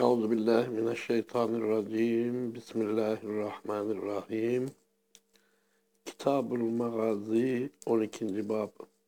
Euzubillahimineşşeytanirracim. Bismillahirrahmanirrahim. Kitabul Magazi 12. Bab.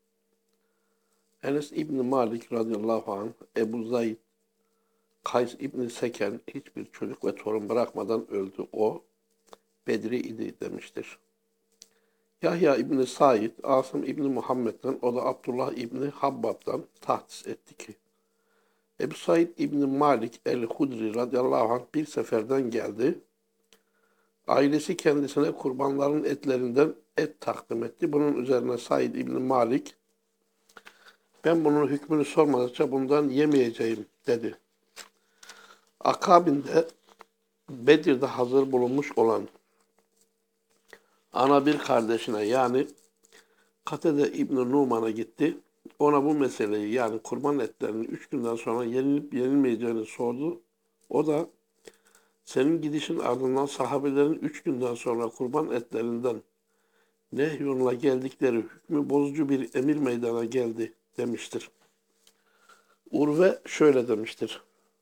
Enes İbni Malik radıyallahu anh, Ebu Zayd, Kays İbni Seken hiçbir çocuk ve torun bırakmadan öldü. O, Bedri idi demiştir. Yahya İbni Said, Asım İbni Muhammed'den, o da Abdullah İbni Habbab'dan tahdis etti ki, Ebu Said İbni Malik el-Hudri radıyallahu anh bir seferden geldi. Ailesi kendisine kurbanların etlerinden et takdim etti. Bunun üzerine Said İbni Malik, ben bunun hükmünü sormadıkça bundan yemeyeceğim dedi. Akabinde Bedir'de hazır bulunmuş olan ana bir kardeşine yani Katede İbni Numan'a gitti. Ona bu meseleyi yani kurban etlerinin 3 günden sonra yenilip yenilmeyeceğini sordu. O da senin gidişin ardından sahabelerin 3 günden sonra kurban etlerinden nehyonla geldikleri hükmü bozucu bir emir meydana geldi demiştir. Urve şöyle demiştir.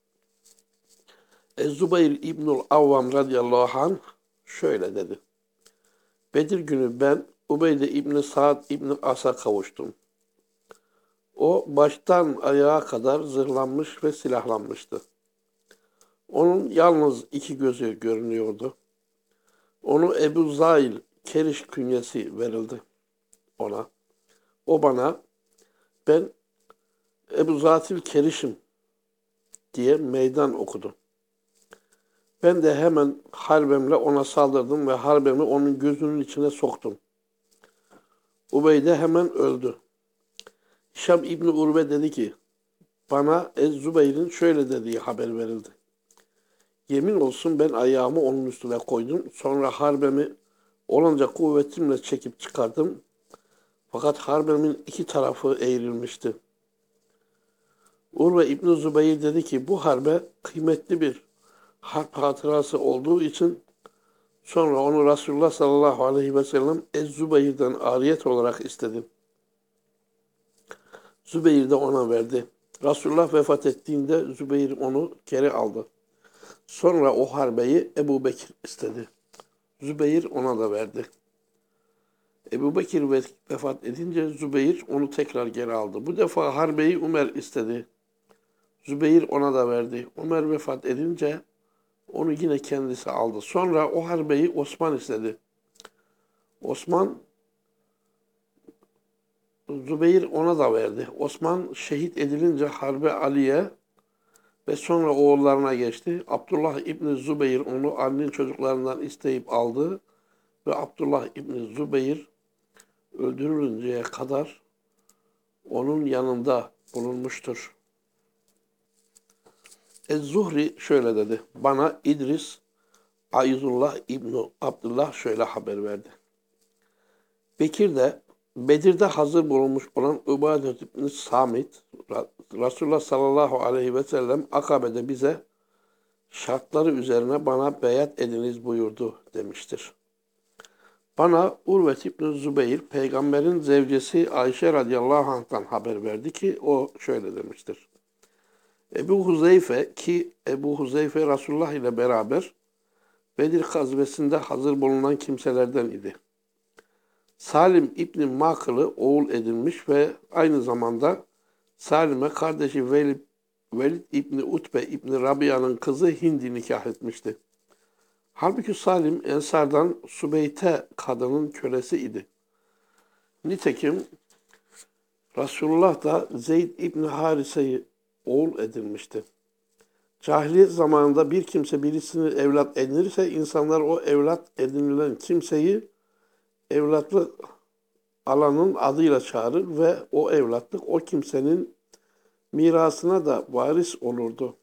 Ez-Zubayr İbnül Avvam radıyallahu anh şöyle dedi. Bedir günü ben Ubeyde İbni Sa'd İbni As'a kavuştum. O baştan ayağa kadar zırhlanmış ve silahlanmıştı. Onun yalnız 2 gözü görünüyordu. Onu Ebu Zail Keriş künyesi verildi ona. O bana ben Ebu Zatil Keriş'im diye meydan okudu. Ben de hemen harbemle ona saldırdım ve harbemi onun gözünün içine soktum. Ubeyde hemen öldü. Hişam İbni Urve dedi ki, bana Ez-Zübeyr'in şöyle dediği haber verildi. Yemin olsun ben ayağımı onun üstüne koydum. Sonra harbemi olanca kuvvetimle çekip çıkardım. Fakat harbemin 2 tarafı eğrilmişti. Urve İbni Zübeyir dedi ki, bu harbe kıymetli bir harp hatırası olduğu için sonra onu Resulullah sallallahu aleyhi ve sellem Ez-Zübeyir'den ariyet olarak istedi. Zübeyir de ona verdi. Resulullah vefat ettiğinde Zübeyir onu geri aldı. Sonra o harbeyi Ebu Bekir istedi. Zübeyir ona da verdi. Ebu Bekir vefat edince Zübeyir onu tekrar geri aldı. Bu defa harbeyi Ömer istedi. Zübeyir ona da verdi. Ömer vefat edince onu yine kendisi aldı. Sonra o harbeyi Osman istedi. Osman, Zübeyir ona da verdi. Osman şehit edilince harbe Ali'ye ve sonra oğullarına geçti. Abdullah İbni Zübeyir onu Ali'nin çocuklarından isteyip aldı. Ve Abdullah İbni Zübeyir öldürülünceye kadar onun yanında bulunmuştur. Ez-Zuhri şöyle dedi. Bana İdris, Aizullah İbni Abdullah şöyle haber verdi. Bekir de Bedir'de hazır bulunmuş olan Übadet İbni Samit, Resulullah sallallahu aleyhi ve sellem Akabe'de bize şartları üzerine bana beyat ediniz buyurdu demiştir. Bana Urvet İbni Zübeyir, peygamberin zevcesi Ayşe radıyallahu anh'tan haber verdi ki o şöyle demiştir. Ebu Huzeyfe ki Ebu Huzeyfe Resulullah ile beraber Bedir gazvesinde hazır bulunan kimselerden idi. Salim İbni Makıl'ı oğul edinmiş ve aynı zamanda Salim'e kardeşi Velid İbni Utbe İbni Rabia'nın kızı Hind'i nikah etmişti. Halbuki Salim Ensar'dan Sübeyte kadının kölesi idi. Nitekim Resulullah da Zeyd İbni Harise'yi oğul edinmişti. Cahiliyet zamanında bir kimse birisini evlat edinirse insanlar o evlat edinilen kimseyi evlatlık alanın adıyla çağırır ve o evlatlık o kimsenin mirasına da varis olurdu.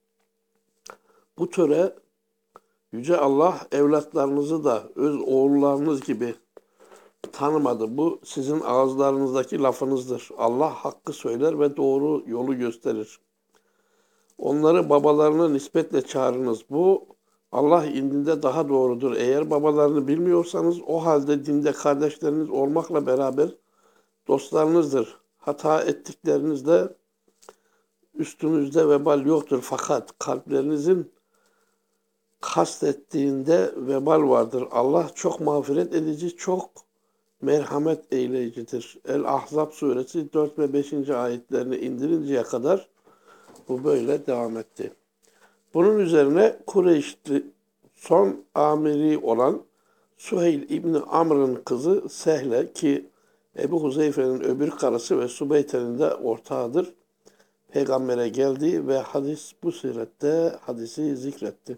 Bu töre Yüce Allah evlatlarınızı da öz oğullarınız gibi tanımadı. Bu sizin ağızlarınızdaki lafınızdır. Allah hakkı söyler ve doğru yolu gösterir. Onları babalarına nispetle çağırınız. Bu Allah indinde daha doğrudur. Eğer babalarını bilmiyorsanız o halde dinde kardeşleriniz olmakla beraber dostlarınızdır. Hata ettiklerinizde üstünüzde vebal yoktur fakat kalplerinizin kastettiğinde vebal vardır. Allah çok mağfiret edici, çok merhamet eyleyicidir. El-Ahzab suresi 4 ve 5. ayetlerini indirinceye kadar bu böyle devam etti. Bunun üzerine Kureyşli son amiri olan Süheyl İbni Amr'ın kızı Sehle ki Ebu Huzeyfe'nin öbür karısı ve Sübeyte'nin de ortağıdır. Peygamber'e geldi ve bu surette hadisi zikretti.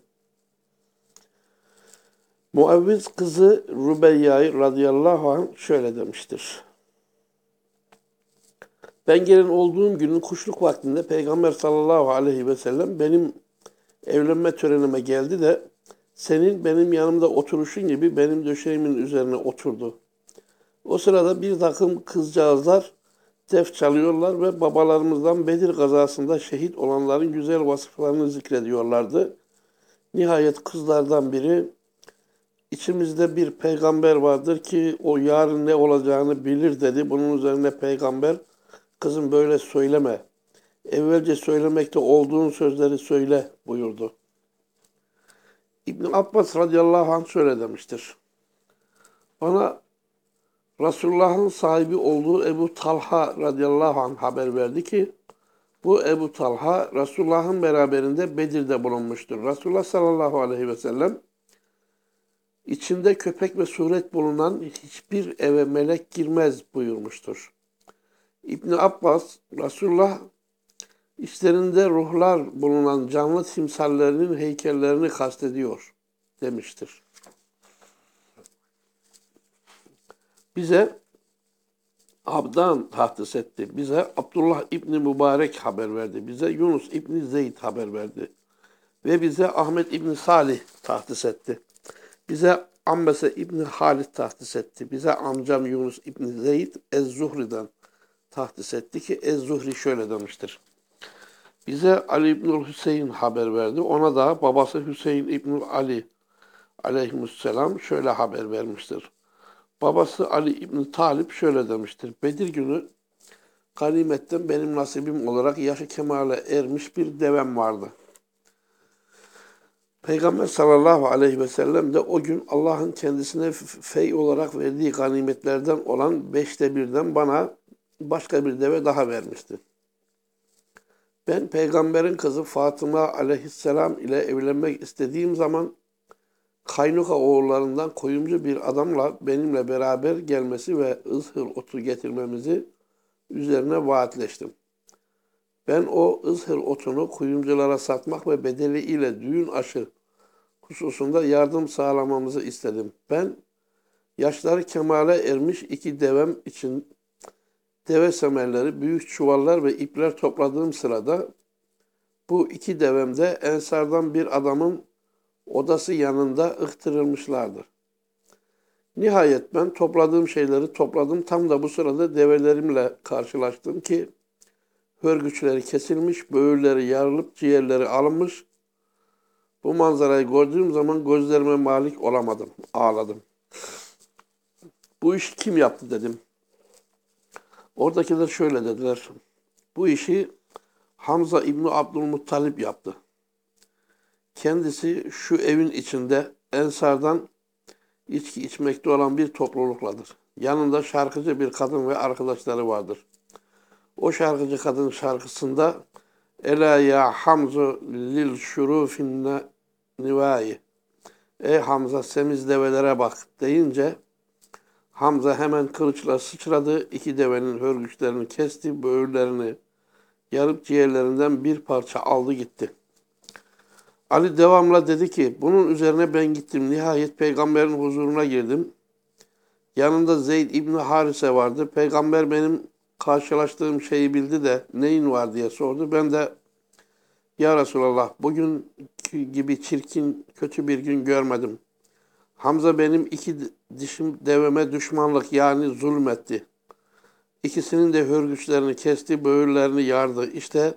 Muavviz kızı Rübeyya'yı radıyallahu anh şöyle demiştir. Ben gelin olduğum günün kuşluk vaktinde Peygamber sallallahu aleyhi ve sellem benim evlenme törenime geldi de senin benim yanımda oturuşun gibi benim döşeğimin üzerine oturdu. O sırada bir takım kızcağızlar tef çalıyorlar ve babalarımızdan Bedir gazasında şehit olanların güzel vasıflarını zikrediyorlardı. Nihayet kızlardan biri, İçimizde bir peygamber vardır ki o yarın ne olacağını bilir dedi. Bunun üzerine peygamber, kızım böyle söyleme. Evvelce söylemekte olduğun sözleri söyle buyurdu. İbn Abbas radıyallahu anh şöyle demiştir. Bana Resulullah'ın sahibi olduğu Ebu Talha radıyallahu anh haber verdi ki bu Ebu Talha Resulullah'ın beraberinde Bedir'de bulunmuştur. Resulullah sallallahu aleyhi ve sellem İçinde köpek ve suret bulunan hiçbir eve melek girmez buyurmuştur. İbn Abbas, Resulullah içlerinde ruhlar bulunan canlı timsallerinin heykellerini kastediyor demiştir. Bize Abdan tahsis etti. Bize Abdullah İbni Mübarek haber verdi. Bize Yunus İbni Zeyd haber verdi. Ve bize Ahmet İbni Salih tahsis etti. Bize Ambese İbni Halid tahsis etti. Bize amcam Yunus İbni Zeyd Ez-Zuhri'den tahsis etti ki Ez-Zuhri şöyle demiştir. Bize Ali İbni Hüseyin haber verdi. Ona da babası Hüseyin İbni Ali aleyhisselam şöyle haber vermiştir. Babası Ali İbni Talip şöyle demiştir. Bedir günü ganimetten benim nasibim olarak yaşı kemale ermiş bir devem vardı. Peygamber sallallahu aleyhi ve sellem de o gün Allah'ın kendisine fey olarak verdiği ganimetlerden olan 1/5'ten bana başka bir deve daha vermişti. Ben peygamberin kızı Fatıma aleyhisselam ile evlenmek istediğim zaman Kaynuka oğullarından koyumcu bir adamla benimle beraber gelmesi ve ızhır otu getirmemizi üzerine vaatleştim. Ben o ızhır otunu kuyumculara satmak ve bedeli ile düğün aşı hususunda yardım sağlamamızı istedim. Ben yaşları kemale ermiş 2 devem için deve semerleri, büyük çuvallar ve ipler topladığım sırada bu 2 devem de Ensardan bir adamın odası yanında ıhtırılmışlardı. Nihayet ben topladığım şeyleri topladım. Tam da bu sırada develerimle karşılaştım ki hörgüçleri kesilmiş, böğürleri yarılıp ciğerleri alınmış. Bu manzarayı gördüğüm zaman gözlerime malik olamadım, ağladım. Bu işi kim yaptı dedim. Oradakiler şöyle dediler. Bu işi Hamza İbni Abdülmuttalip yaptı. Kendisi şu evin içinde Ensardan içki içmekte olan bir toplulukladır. Yanında şarkıcı bir kadın ve arkadaşları vardır. O şarkıcı kadın şarkısında Ela ya Hamzu lil şurufin nivai. Ey Hamza semiz develere bak deyince Hamza hemen kılıçla sıçradı, 2 devenin hörgüçlerini kesti, böğürlerini yarıp ciğerlerinden bir parça aldı gitti. Ali devamla dedi ki, bunun üzerine ben gittim. Nihayet peygamberin huzuruna girdim. Yanında Zeyd İbni Harise vardı. Peygamber benim karşılaştığım şeyi bildi de neyin var diye sordu. Ben de ya Resulallah bugün gibi çirkin, kötü bir gün görmedim. Hamza benim 2 dişim deveme düşmanlık yani zulmetti. İkisinin de hörgüçlerini kesti, böğürlerini yardı. İşte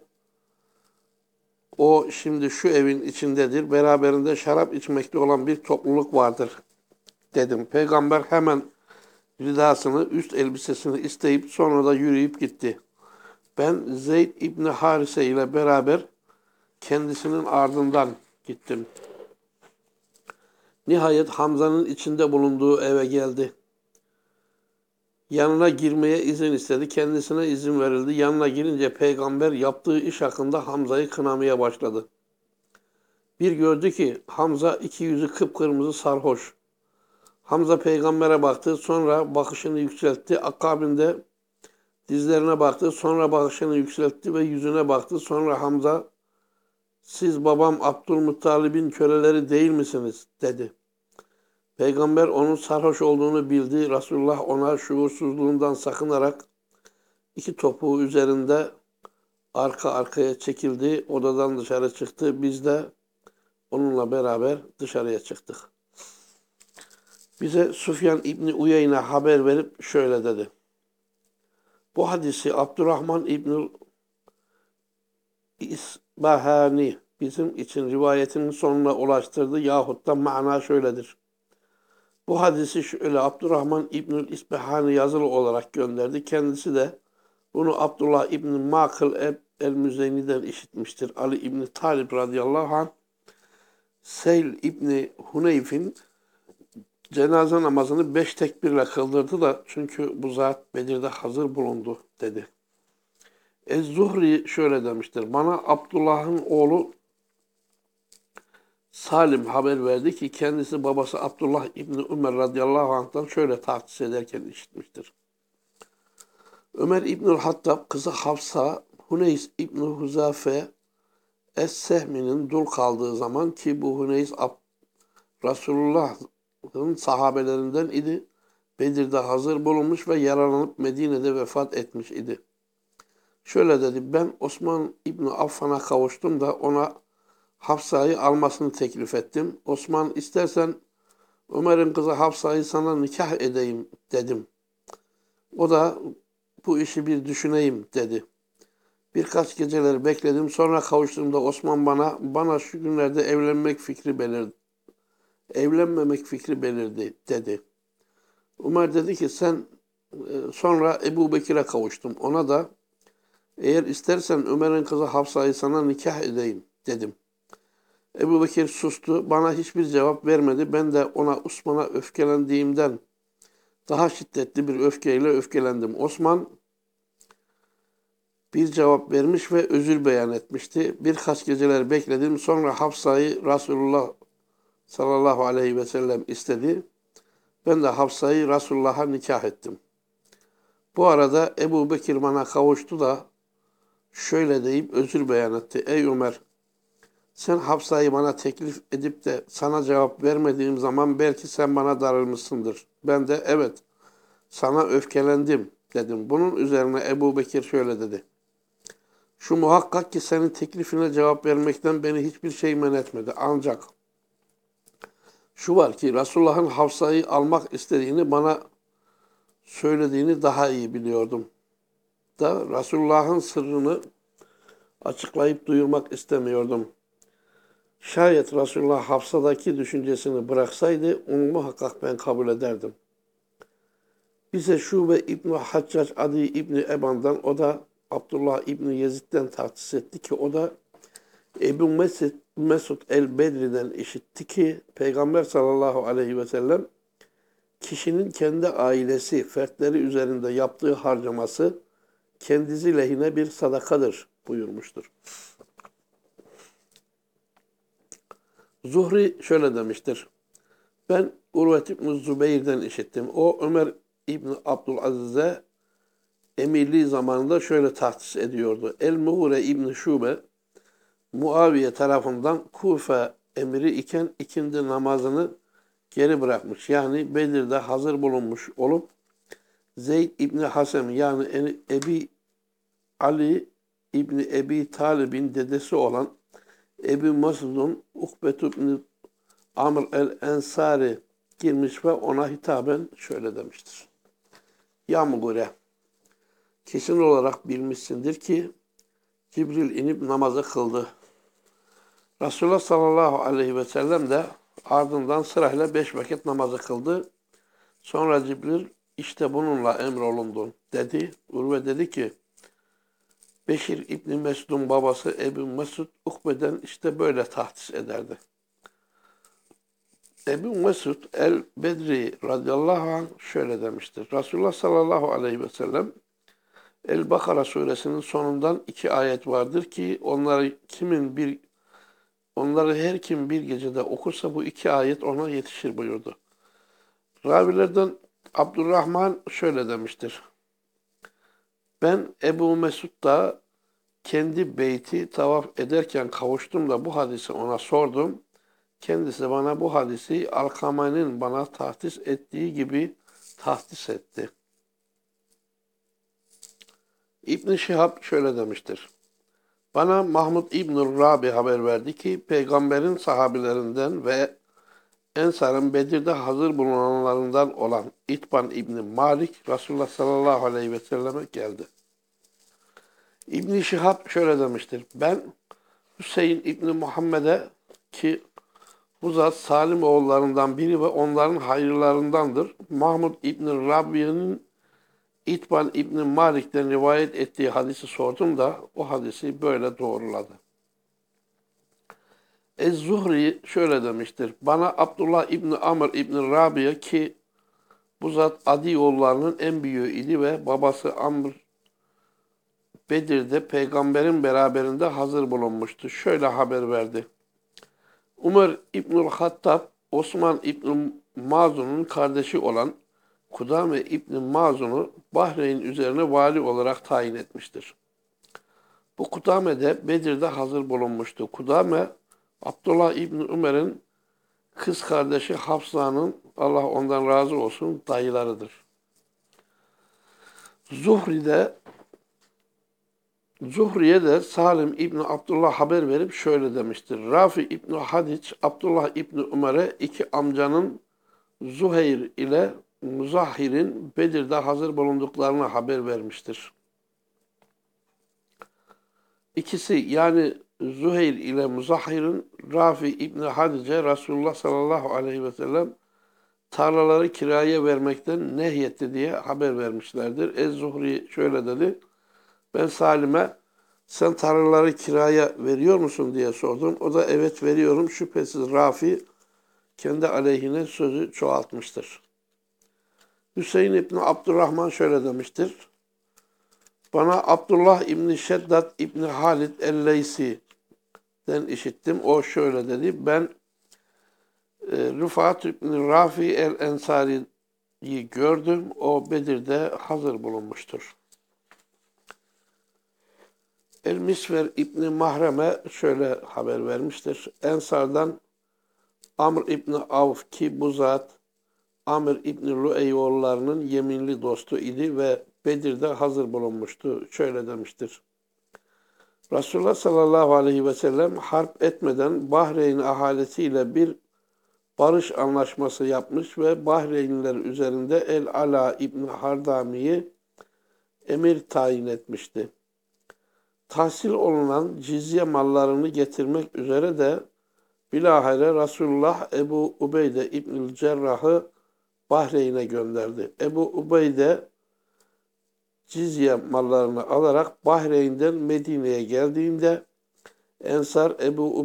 o şimdi şu evin içindedir. Beraberinde şarap içmekte olan bir topluluk vardır dedim. Peygamber hemen ridasını, üst elbisesini isteyip sonra da yürüyüp gitti. Ben Zeyd İbni Harise ile beraber kendisinin ardından gittim. Nihayet Hamza'nın içinde bulunduğu eve geldi. Yanına girmeye izin istedi. Kendisine izin verildi. Yanına girince peygamber yaptığı iş hakkında Hamza'yı kınamaya başladı. Bir gördü ki Hamza iki yüzü kıpkırmızı sarhoş. Hamza peygambere baktı. Sonra bakışını yükseltti. Akabinde dizlerine baktı. Sonra bakışını yükseltti ve yüzüne baktı. Sonra Hamza, siz babam Abdülmuttalib'in köleleri değil misiniz? Dedi. Peygamber onun sarhoş olduğunu bildi. Resulullah ona şuursuzluğundan sakınarak iki topuğu üzerinde arka arkaya çekildi. Odadan dışarı çıktı. Biz de onunla beraber dışarıya çıktık. Bize Süfyan İbni Uyeyne haber verip şöyle dedi. Bu hadisi Abdurrahman İbni İsbahani bizim için rivayetinin sonuna ulaştırdı. Yahut da mana şöyledir. Bu hadisi şöyle Abdurrahman İbnül İsbahani yazılı olarak gönderdi. Kendisi de bunu Abdullah İbni Makıl el-Müzeyni'den işitmiştir. Ali İbni Talib radıyallahu anh Seyl İbni Huneyf'in cenaze namazını 5 tekbirle kıldırdı da çünkü bu zat Bedir'de hazır bulundu dedi. Ez-Zuhri şöyle demiştir. Bana Abdullah'ın oğlu Salim haber verdi ki kendisi babası Abdullah İbni Ömer radıyallahu anh'tan şöyle tahsis ederken işitmiştir. Ömer İbnül Hattab kızı Hafsa, Huneys İbni Huzafe Es-Sehmi'nin dul kaldığı zaman ki bu Huneys Resulullah'ın sahabelerinden idi. Bedir'de hazır bulunmuş ve yaralanıp Medine'de vefat etmiş idi. Şöyle dedi, ben Osman İbni Affan'a kavuştum da ona Hafsa'yı almasını teklif ettim. Osman istersen Ömer'in kızı Hafsa'yı sana nikah edeyim dedim. O da bu işi bir düşüneyim dedi. Birkaç geceler bekledim. Sonra kavuştuğumda Osman bana şu günlerde evlenmemek fikri belirdi dedi. Ömer dedi ki sonra Ebu Bekir'e kavuştum. Ona da eğer istersen Ömer'in kızı Hafsa'yı sana nikah edeyim dedim. Ebu Bekir sustu. Bana hiçbir cevap vermedi. Ben de ona Osman'a öfkelendiğimden daha şiddetli bir öfkeyle öfkelendim. Osman bir cevap vermiş ve özür beyan etmişti. Birkaç geceler bekledim. Sonra Hafsa'yı Resulullah sallallahu aleyhi ve sellem istedi. Ben de Hafsa'yı Resulullah'a nikah ettim. Bu arada Ebu Bekir bana kavuştu da şöyle deyip özür beyan etti. Ey Ömer, sen Hafsa'yı bana teklif edip de sana cevap vermediğim zaman belki sen bana darılmışsındır. Ben de evet sana öfkelendim dedim. Bunun üzerine Ebu Bekir şöyle dedi. Şu muhakkak ki senin teklifine cevap vermekten beni hiçbir şey men etmedi. Ancak şu var ki Resulullah'ın Hafsa'yı almak istediğini bana söylediğini daha iyi biliyordum. Da Resulullah'ın sırrını açıklayıp duyurmak istemiyordum. Şayet Resulullah Hafsa'daki düşüncesini bıraksaydı onu muhakkak ben kabul ederdim. Bize Şube İbni Haccac Adi İbni Eban'dan o da Abdullah İbni Yezid'den tahsis etti ki o da Ebu Mesud el-Bedri'den işitti ki Peygamber sallallahu aleyhi ve sellem kişinin kendi ailesi, fertleri üzerinde yaptığı harcaması kendisi lehine bir sadakadır buyurmuştur. Zuhri şöyle demiştir. Ben Urvet İbni Zübeyir'den işittim. O Ömer İbni Abdülaziz'e emirliği zamanında şöyle tahsis ediyordu. El-Muhure İbni Şube Muaviye tarafından Kufe emiri iken ikindi namazını geri bırakmış. Yani Bedir'de hazır bulunmuş olup Zeyd İbni Hasem yani Ebi Ali İbni Ebi Talib'in dedesi olan Ebu Mesud'un Ukbetü İbni Amr el-Ensari girmiş ve ona hitaben şöyle demiştir. Ya Mughire, kesin olarak bilmişsindir ki Cibril inip namazı kıldı. Resulullah sallallahu aleyhi ve sellem de ardından sırayla 5 vakit namazı kıldı. Sonra Cibril işte bununla emrolundun dedi. Urve dedi ki Beşir İbni Mesud'un babası Ebu Mesud Ukbe'den işte böyle tahdis ederdi. Ebu Mesud el-Bedri radıyallahu anh şöyle demiştir. Resulullah sallallahu aleyhi ve sellem El-Bakara suresinin sonundan 2 ayet vardır ki onları her kim bir gecede okursa bu 2 ayet ona yetişir buyurdu. Ravilerden Abdurrahman şöyle demiştir. Ben Ebu Mesud'da kendi beyti tavaf ederken kavuştum da bu hadisi ona sordum. Kendisi bana bu hadisi Alkame'nin bana tahdis ettiği gibi tahdis etti. İbn Şihab şöyle demiştir. Bana Mahmud İbn Rabi haber verdi ki peygamberin sahabilerinden ve Ensar'ın Bedir'de hazır bulunanlarından olan İtban İbni Malik Resulullah sallallahu aleyhi ve selleme geldi. İbn Şihab şöyle demiştir. Ben Hüseyin İbni Muhammed'e ki bu zat Salim oğullarından biri ve onların hayırlarındandır. Mahmud İbni Rabi'nin İtban İbni Malik'ten rivayet ettiği hadisi sordum da o hadisi böyle doğruladı. Ez-Zuhri şöyle demiştir. Bana Abdullah İbni Amr İbni Rabia ki bu zat Adi oğullarının en büyüğü idi ve babası Amr Bedir'de peygamberin beraberinde hazır bulunmuştu. Şöyle haber verdi. Ömer İbnül Hattab, Osman İbni Mazun'un kardeşi olan Kudame İbni Mazun'u Bahreyn üzerine vali olarak tayin etmiştir. Bu Kudame de Bedir'de hazır bulunmuştu. Kudame, Abdullah İbni Ömer'in kız kardeşi Hafsa'nın, Allah ondan razı olsun, dayılarıdır. Zuhri'ye de Salim İbni Abdullah haber verip şöyle demiştir. Rafi İbni Hadiç, Abdullah İbni Ömer'e iki amcanın Zuheyr ile Muzahhir'in Bedir'de hazır bulunduklarını haber vermiştir. İkisi yani Zuheyr ile Muzahhir'in Rafi İbni Hadice Resulullah sallallahu aleyhi ve sellem tarlaları kiraya vermekten nehyetti diye haber vermişlerdir. Ez-Zuhri şöyle dedi. Ben Salim'e sen tarlaları kiraya veriyor musun diye sordum. O da evet veriyorum. Şüphesiz Rafi kendi aleyhine sözü çoğaltmıştır. Hüseyin İbni Abdurrahman şöyle demiştir. Bana Abdullah İbni Şeddat İbni Halid el-Leysi'den işittim. O şöyle dedi. Ben Rıfat İbni Rafi el-Ensari'yi gördüm. O Bedir'de hazır bulunmuştur. El-Misver İbni Mahrem'e şöyle haber vermiştir. Ensar'dan Amr İbni Avf ki bu zat Amr İbni Lu'eyyoğullarının yeminli dostu idi ve Bedir'de hazır bulunmuştu. Şöyle demiştir. Resulullah sallallahu aleyhi ve sellem harp etmeden Bahreyn ahalisiyle bir barış anlaşması yapmış ve Bahreynliler üzerinde El-Ala İbni Hardami'yi emir tayin etmişti. Tahsil olunan cizye mallarını getirmek üzere de bilahare Resulullah Ebu Ubeyde İbnül Cerrah'ı Bahreyn'e gönderdi. Ebu Ubeyde cizye mallarını alarak Bahreyn'den Medine'ye geldiğinde Ensar Ebu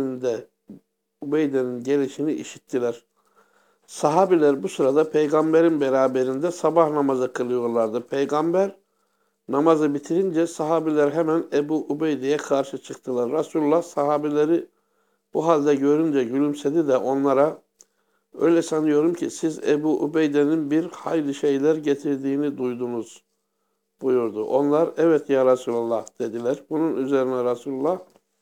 Ubeyde'nin gelişini işittiler. Sahabiler bu sırada peygamberin beraberinde sabah namazı kılıyorlardı. Peygamber namazı bitirince sahabiler hemen Ebu Ubeyde'ye karşı çıktılar. Resulullah sahabileri bu halde görünce gülümsedi de onlara öyle sanıyorum ki siz Ebu Ubeyde'nin bir hayli şeyler getirdiğini duydunuz buyurdu. Onlar evet ya Resulullah dediler. Bunun üzerine Resulullah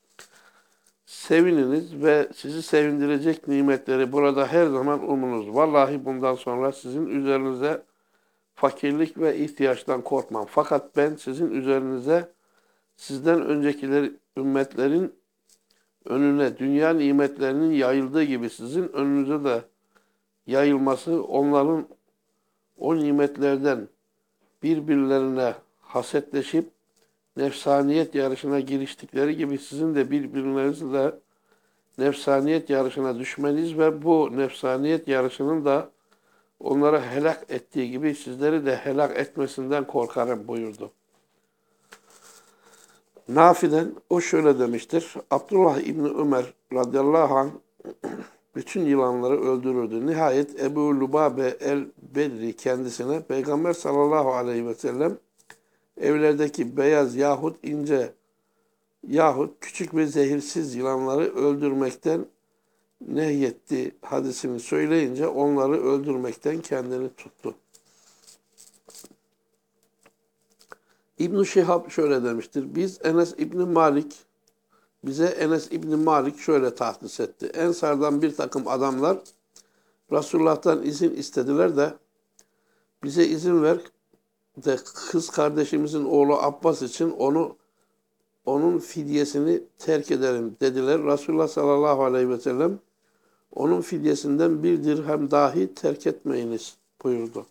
sevininiz ve sizi sevindirecek nimetleri burada her zaman umunuz. Vallahi bundan sonra sizin üzerinize fakirlik ve ihtiyaçtan korkmam. Fakat ben sizin üzerinize sizden öncekiler ümmetlerin önüne dünya nimetlerinin yayıldığı gibi sizin önünüze de yayılması onların o nimetlerden birbirlerine hasetleşip nefsaniyet yarışına giriştikleri gibi sizin de birbirlerinizle nefsaniyet yarışına düşmeniz ve bu nefsaniyet yarışının da onları helak ettiği gibi sizleri de helak etmesinden korkarım buyurdu. Nafi'den o şöyle demiştir. Abdullah İbni Ömer radıyallahu anh bütün yılanları öldürürdü. Nihayet Ebu Lubabe el-Bedri kendisine Peygamber sallallahu aleyhi ve sellem evlerdeki beyaz yahut ince yahut küçük ve zehirsiz yılanları öldürmekten nehyetti hadisini söyleyince onları öldürmekten kendini tuttu. İbn-i Şihab şöyle demiştir. Bize Enes İbni Malik şöyle tahsis etti. Ensardan bir takım adamlar Resulullah'tan izin istediler de bize izin ver de kız kardeşimizin oğlu Abbas için onun fidyesini terk edelim dediler. Resulullah sallallahu aleyhi ve sellem onun fidyesinden bir dirhem dahi terk etmeyiniz buyurdu.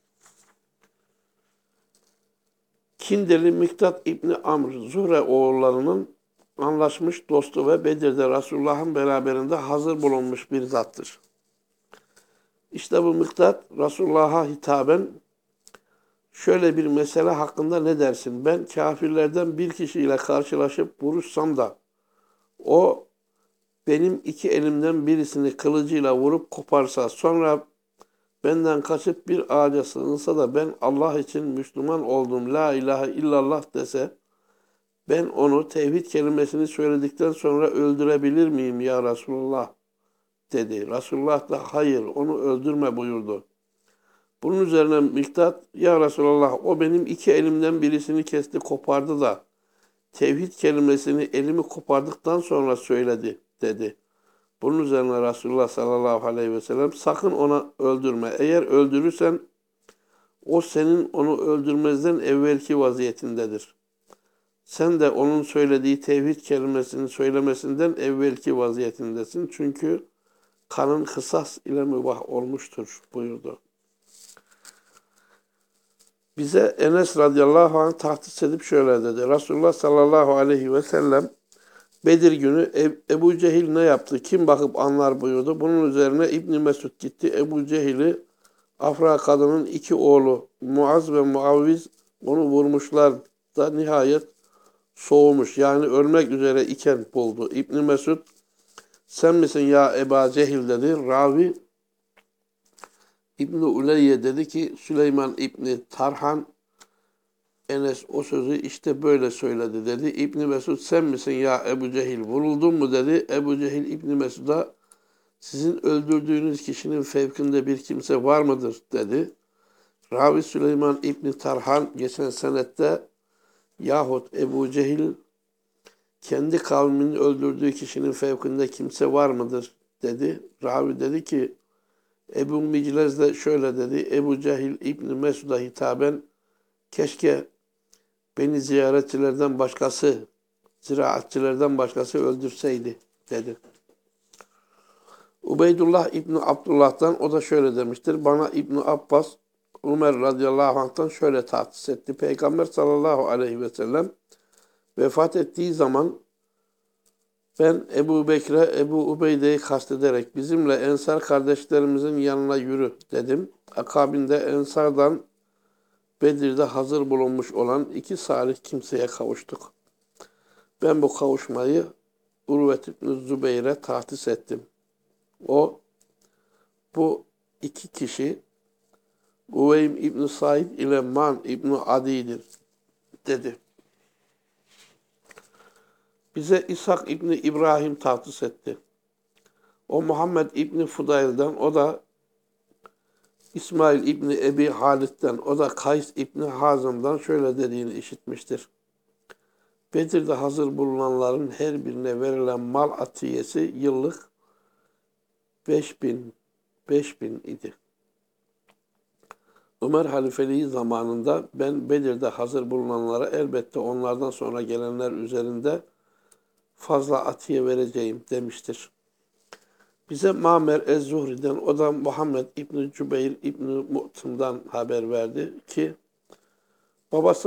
Kindeli Miktat İbni Amr, Zuhre oğullarının anlaşmış dostu ve Bedir'de Resulullah'ın beraberinde hazır bulunmuş bir zattır. İşte bu Miktat Resulullah'a hitaben şöyle bir mesele hakkında ne dersin? Ben kafirlerden bir kişiyle karşılaşıp vuruşsam da o benim iki elimden birisini kılıcıyla vurup koparsa, sonra benden kaçıp bir ağaca sığınsa da ben Allah için Müslüman oldum, la ilahe illallah dese, ben onu tevhid kelimesini söyledikten sonra öldürebilir miyim ya Resulullah dedi. Resulullah da hayır onu öldürme buyurdu. Bunun üzerine Miktat, ya Resulallah o benim iki elimden birisini kesti kopardı da tevhid kelimesini elimi kopardıktan sonra söyledi dedi. Bunun üzerine Resulullah sallallahu aleyhi ve sellem sakın ona öldürme. Eğer öldürürsen o senin onu öldürmezden evvelki vaziyetindedir. Sen de onun söylediği tevhid kelimesini söylemesinden evvelki vaziyetindesin. Çünkü kanın kısas ile mübah olmuştur buyurdu. Bize Enes radıyallahu anh tahsis edip şöyle dedi. Resulullah sallallahu aleyhi ve sellem Bedir günü Ebu Cehil ne yaptı? Kim bakıp anlar buyurdu. Bunun üzerine İbn Mesud gitti. Ebu Cehil'i Afra kadının iki oğlu Muaz ve Muavviz onu vurmuşlar da nihayet soğumuş. Yani ölmek üzere iken buldu. İbn Mesud sen misin ya Eba Cehil dedi. Ravi İbn Uleyye dedi ki Süleyman İbni Tarhan Enes o sözü işte böyle söyledi dedi. İbn Mesud sen misin ya Ebu Cehil vuruldun mu dedi. Ebu Cehil İbn Mesud'a sizin öldürdüğünüz kişinin fevkinde bir kimse var mıdır dedi. Ravi Süleyman İbni Tarhan geçen senette yahut Ebu Cehil kendi kavminin öldürdüğü kişinin fevkinde kimse var mıdır dedi. Ravi dedi ki Ebu Miclez de şöyle dedi. Ebu Cehil İbni Mesud'a hitaben keşke beni ziraatçilerden başkası öldürseydi dedi. Ubeydullah İbni Abdullah'tan o da şöyle demiştir. Bana İbni Abbas Ömer radıyallahu anh'tan şöyle tahsis etti. Peygamber sallallahu aleyhi ve sellem vefat ettiği zaman ben Ebu Bekir'e Ebu Ubeyde'yi kastederek bizimle Ensar kardeşlerimizin yanına yürü dedim. Akabinde Ensar'dan Bedir'de hazır bulunmuş olan iki salih kimseye kavuştuk. Ben bu kavuşmayı Urvet İbn Zübeyir'e tahsis ettim. Bu iki kişi Uveym İbn Said ile Man İbn Adi'dir dedi. Bize İshak İbni İbrahim tahsis etti. O Muhammed İbni Fudayl'den, o da İsmail İbni Ebi Halit'ten, o da Kays İbni Hazım'dan şöyle dediğini işitmiştir. Bedir'de hazır bulunanların her birine verilen mal atiyesi yıllık 5000 idi. Ömer halifeliği zamanında ben Bedir'de hazır bulunanlara elbette onlardan sonra gelenler üzerinde fazla atiye vereceğim demiştir. Bize Mamer Ez-Zuhri'den, o da Muhammed İbni Cübeyr İbni Mu'tım'dan haber verdi ki babası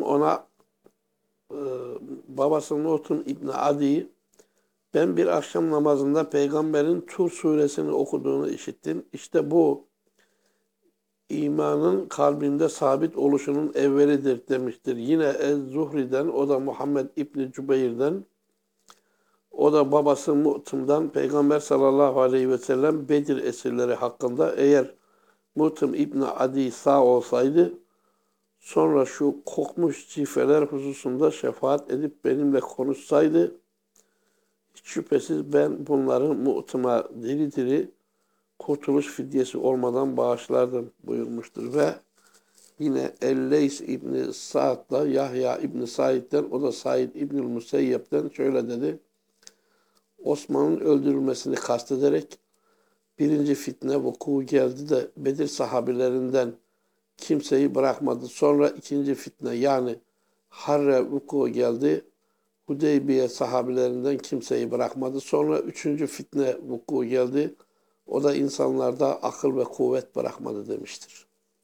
Mu'tım İbni Adi ben bir akşam namazında peygamberin Tur suresini okuduğunu işittim. İşte bu imanın kalbinde sabit oluşunun evvelidir demiştir. Yine Ez-Zuhri'den, o da Muhammed İbni Cübeyr'den, o da babası Mu'tım'dan Peygamber sallallahu aleyhi ve sellem Bedir esirleri hakkında eğer Mu'tım İbni Adi sağ olsaydı sonra şu kokmuş cifeler hususunda şefaat edip benimle konuşsaydı hiç şüphesiz ben bunları Mu'tım'a diri diri kurtuluş fidyesi olmadan bağışlardım buyurmuştur. Ve yine El-Leys İbni Sa'd'la Yahya İbni Said'den, o da Said İbnül Müseyyep'ten şöyle dedi. Osman'ın öldürülmesini kastederek birinci fitne vuku geldi de Bedir sahabilerinden kimseyi bırakmadı. Sonra ikinci fitne yani Harre vuku geldi. Hudeybiye sahabilerinden kimseyi bırakmadı. Sonra üçüncü fitne vuku geldi. O da insanlarda akıl ve kuvvet bırakmadı demiştir.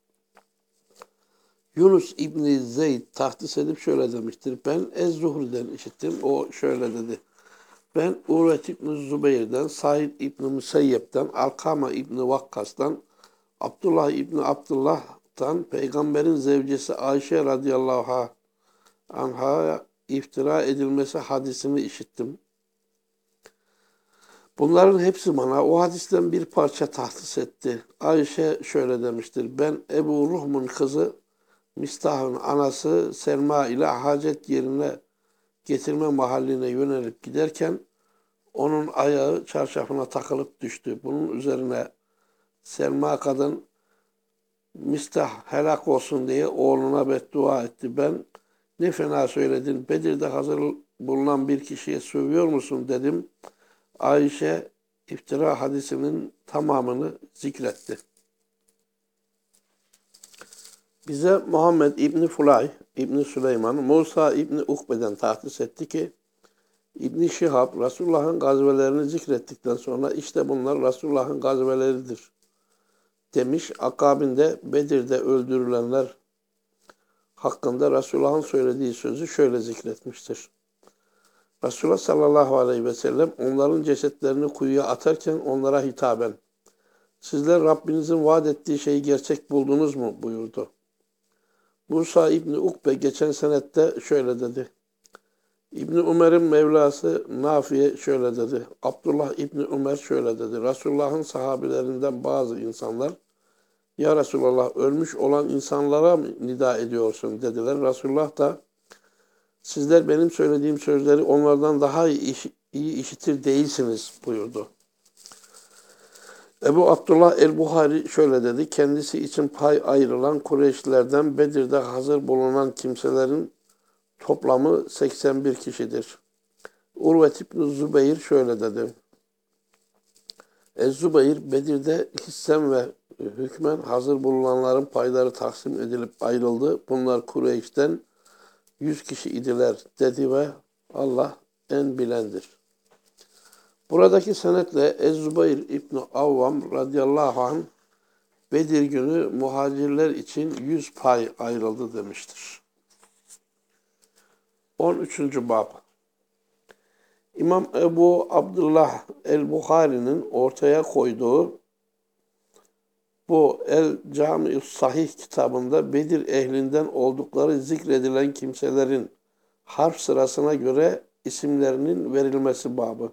Yunus İbni Zeyd tahdis edip şöyle demiştir. Ben Ez-Zuhri'den işittim. O şöyle dedi. Ben Urvet İbni Zübeyr'den, Said İbni Müseyyep'ten, Alkama İbni Vakkas'tan, Abdullah İbni Abdullah'tan, Peygamberin zevcesi Ayşe radıyallahu anh'a iftira edilmesi hadisini işittim. Bunların hepsi bana o hadisten bir parça tahsis etti. Ayşe şöyle demiştir. Ben Ebu Ruhm'un kızı Mistah'ın anası Selma ile hacet yerine getirme mahalline yönelip giderken onun ayağı çarşafına takılıp düştü. Bunun üzerine Selma kadın Mistah helak olsun diye oğluna beddua etti. Ben ne fena söyledin, Bedir'de hazır bulunan bir kişiye sövüyor musun dedim. Ayşe iftira hadisinin tamamını zikretti. Bize Muhammed İbni Fulay, İbni Süleyman, Musa İbni Ukbe'den tahdis etti ki, İbni Şihab, Resulullah'ın gazvelerini zikrettikten sonra işte bunlar Resulullah'ın gazveleridir demiş. Akabinde Bedir'de öldürülenler hakkında Resulullah'ın söylediği sözü şöyle zikretmiştir. Resulullah sallallahu aleyhi ve sellem onların cesetlerini kuyuya atarken onlara hitaben, sizler Rabbinizin vaat ettiği şeyi gerçek buldunuz mu buyurdu. Musa İbni Ukbe geçen senette şöyle dedi. İbni Ömer'in Mevlası Nafi'ye şöyle dedi. Abdullah İbni Ömer şöyle dedi. Resulullah'ın sahabilerinden bazı insanlar ya Resulullah ölmüş olan insanlara mı nida ediyorsun dediler. Resulullah da sizler benim söylediğim sözleri onlardan daha iyi işitir değilsiniz buyurdu. Ebu Abdullah el-Buhari şöyle dedi. Kendisi için pay ayrılan Kureyşlilerden Bedir'de hazır bulunan kimselerin toplamı 81 kişidir. Urvet İbni Zübeyir şöyle dedi. Ez-Zübeyir Bedir'de hissen ve hükmen hazır bulunanların payları taksim edilip ayrıldı. Bunlar Kureyş'ten 100 kişi idiler dedi ve Allah en bilendir. Buradaki senetle Ez-Zübeyir İbni Avvam radıyallahu anh Bedir günü muhacirler için 100 pay ayrıldı demiştir. 13. Bab İmam Ebu Abdullah el-Buhari'nin ortaya koyduğu bu El-Cami-ü Sahih kitabında Bedir ehlinden oldukları zikredilen kimselerin harf sırasına göre isimlerinin verilmesi babı.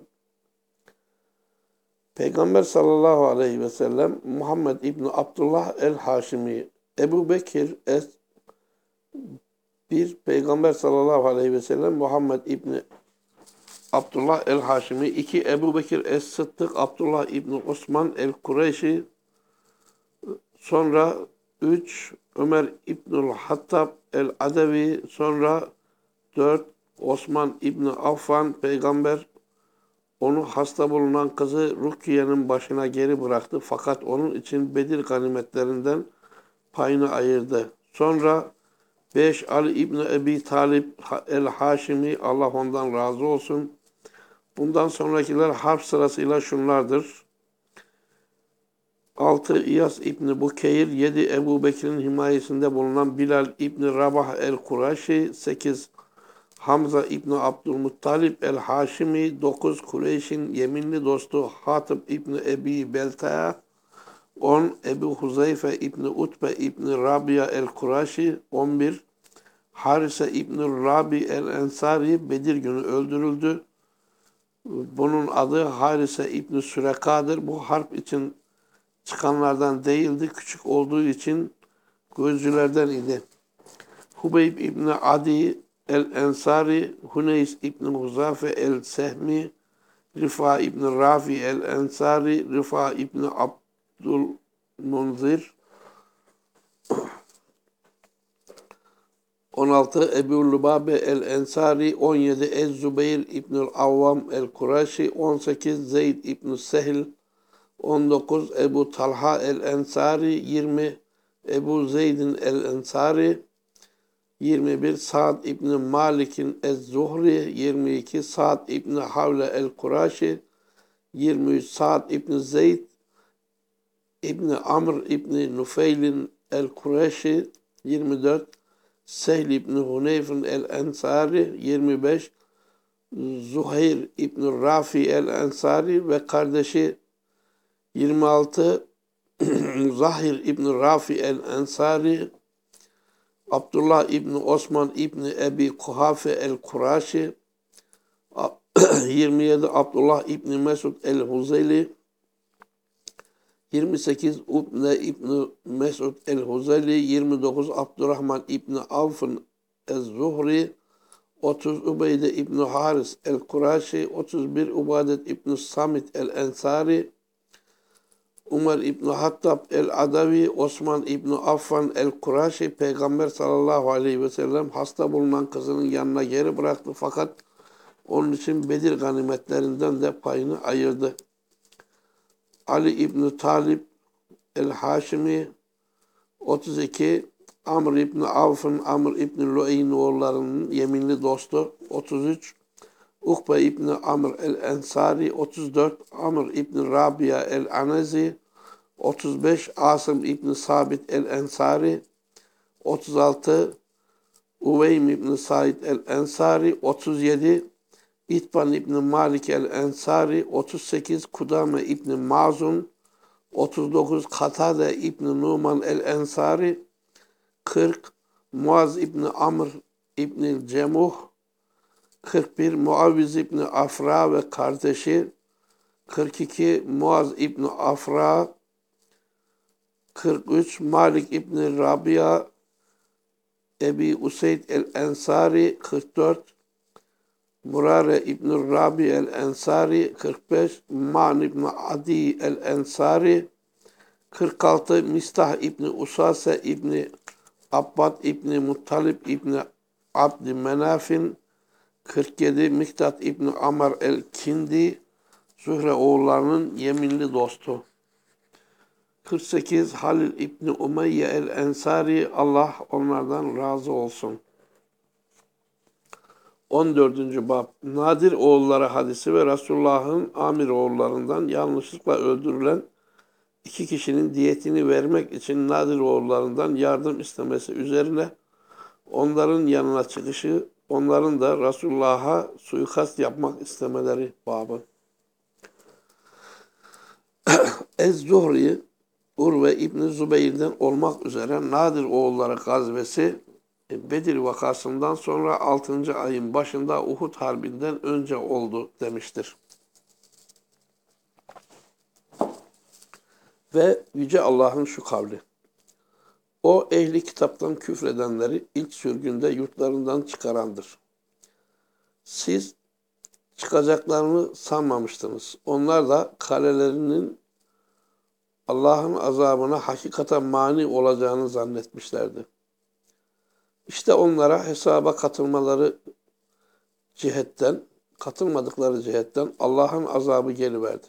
Peygamber sallallahu aleyhi ve sellem Muhammed İbni Abdullah el-Haşimi, Ebu Bekir bir Peygamber sallallahu aleyhi ve sellem Muhammed İbni Abdullah el-Haşimi, 2 Ebu Bekir es-Sıddık Abdullah İbni Osman el-Kureyşi, sonra 3 Ömer İbnül Hattab el-Adevi, sonra 4 Osman İbni Affan, Peygamber onu hasta bulunan kızı Rukiye'nin başına geri bıraktı fakat onun için Bedir ganimetlerinden payını ayırdı. Sonra 5 Ali İbni Ebi Talib el-Haşimi, Allah ondan razı olsun. Bundan sonrakiler harf sırasıyla şunlardır. 6 İyas İbni Bukeyr, 7 Ebu Bekir'in himayesinde bulunan Bilal İbni Rabah el-Kurayşi, 8 Hamza İbni Abdülmuttalib el-Haşimi, 9 Kureyş'in yeminli dostu Hatib İbni Ebi Belta, 10. Ebu Huzeyfe İbni Utbe İbni Rabia el-Kuraşi. 11. Harise İbni Rabi el-Ensari Bedir günü öldürüldü. Bunun adı Harise İbni Süreka'dır. Bu harp için çıkanlardan değildi. Küçük olduğu için gözcülerden idi. Hubeyb İbni Adi el-Ensari, Huneys İbni Huzafe el-Sehmi, Rifa İbni Rafi el-Ensari, Rifa İbni Abdülmunzir. 16. Ebu Lubabe el-Ensari. 17. Ez-Zübeyir İbnül Avvam el-Kuraşi. 18. Zeyd İbni Sehl. 19. Ebu Talha el-Ensari. 20. Ebu Zeydin el-Ensari. 21. Sa'd İbni Malik'in Ez-Zuhri. 22. Sa'd İbni Havle el-Kuraşi. 23. Sa'd İbni Zeyd İbni Amr İbni Nufeylin el-Kureşi. 24. Sehl İbni Huneyf'in el-Ensari. 25. Zuhayr İbni Rafi el-Ensari ve kardeşi. 26. Zahir İbni Rafi el-Ensari. Abdullah İbni Osman İbni Ebi Kuhafe el-Kuraşi. 27. Abdullah İbni Mesud el-Huzeyli. 28. Ubne İbni Mesud el-Huzeyli. 29. Abdurrahman İbni Avf'ın ez-Zuhri. 30. Ubeyde İbni Haris el-Kuraşi. 31. Ubadet İbni Samit el-Ensari. Umar İbni Hattab el-Adavi, Osman İbni Affan el-Kuraşi, Peygamber sallallahu aleyhi ve sellem hasta bulunan kızının yanına geri bıraktı fakat onun için Bedir ganimetlerinden de payını ayırdı. Ali İbni Talib el-Haşimi. 32. Amr İbni Avf'ın Amr İbni Lu'eyn oğullarının yeminli dostu. 33. Ukbe İbni Amr el-Ensari. 34. Amr İbni Rabia el-Anezi. 35. Asım İbni Sabit el-Ensari. 36. Uveym İbni Said el-Ensari. 37. İtban İbni Malik el-Ensari. 38. Kudame İbni Mazun. 39. Katade İbni Numan el-Ensari. 40. Muaz İbni Amr İbni Cemuh. 41. Muaviz İbni Afra ve kardeşi. 42. Muaz İbni Afra. 43. Malik İbni Rabia Ebi Useyd el-Ensari. 44. Murare İbni Rabi el-Ensari. 45. Man İbni Adi el-Ensari. 46. Mistah İbni Usase İbni Abbad İbni Muttalib İbni Abdi Menafin. 47. Miktat İbni Amar el-Kindi, Zühre oğullarının yeminli dostu. 48. Halil İbni Umeyye el-Ensari, Allah onlardan razı olsun. 14. Bab Nadir oğulları hadisi ve Resulullah'ın amir oğullarından yanlışlıkla öldürülen iki kişinin diyetini vermek için Nadir oğullarından yardım istemesi üzerine onların yanına çıkışı, onların da Resulullah'a suikast yapmak istemeleri babı. Ez-Zuhri, Urve İbni Zübeyir'den olmak üzere Nadir oğulları gazvesi Bedir vakasından sonra 6. ayın başında Uhud Harbi'nden önce oldu demiştir. Ve Yüce Allah'ın şu kavli. O ehli kitaptan küfredenleri ilk sürgünde yurtlarından çıkarandır. Siz çıkacaklarını sanmamıştınız. Onlar da kalelerinin Allah'ın azabına hakikaten mani olacağını zannetmişlerdi. İşte onlara hesaba katılmadıkları cihetten Allah'ın azabı geliverdi.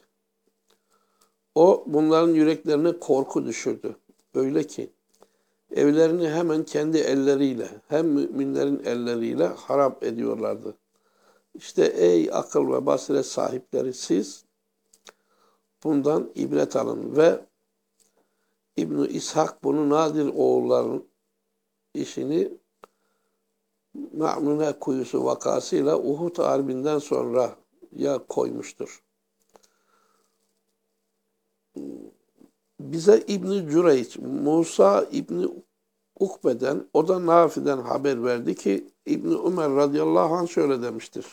O bunların yüreklerine korku düşürdü. Öyle ki evlerini hemen kendi elleriyle hem müminlerin elleriyle harap ediyorlardı. İşte ey akıl ve basiret sahipleri siz bundan ibret alın ve İbn-i İshak bunu Nadir oğulların işini Ma'mune kuyusu vakasıyla Uhud Harbi'nden sonra koymuştur. Bize İbn-i Cüreyç, Musa İbni Ukbe'den, o da Nafi'den haber verdi ki İbni Ömer radıyallahu anh şöyle demiştir.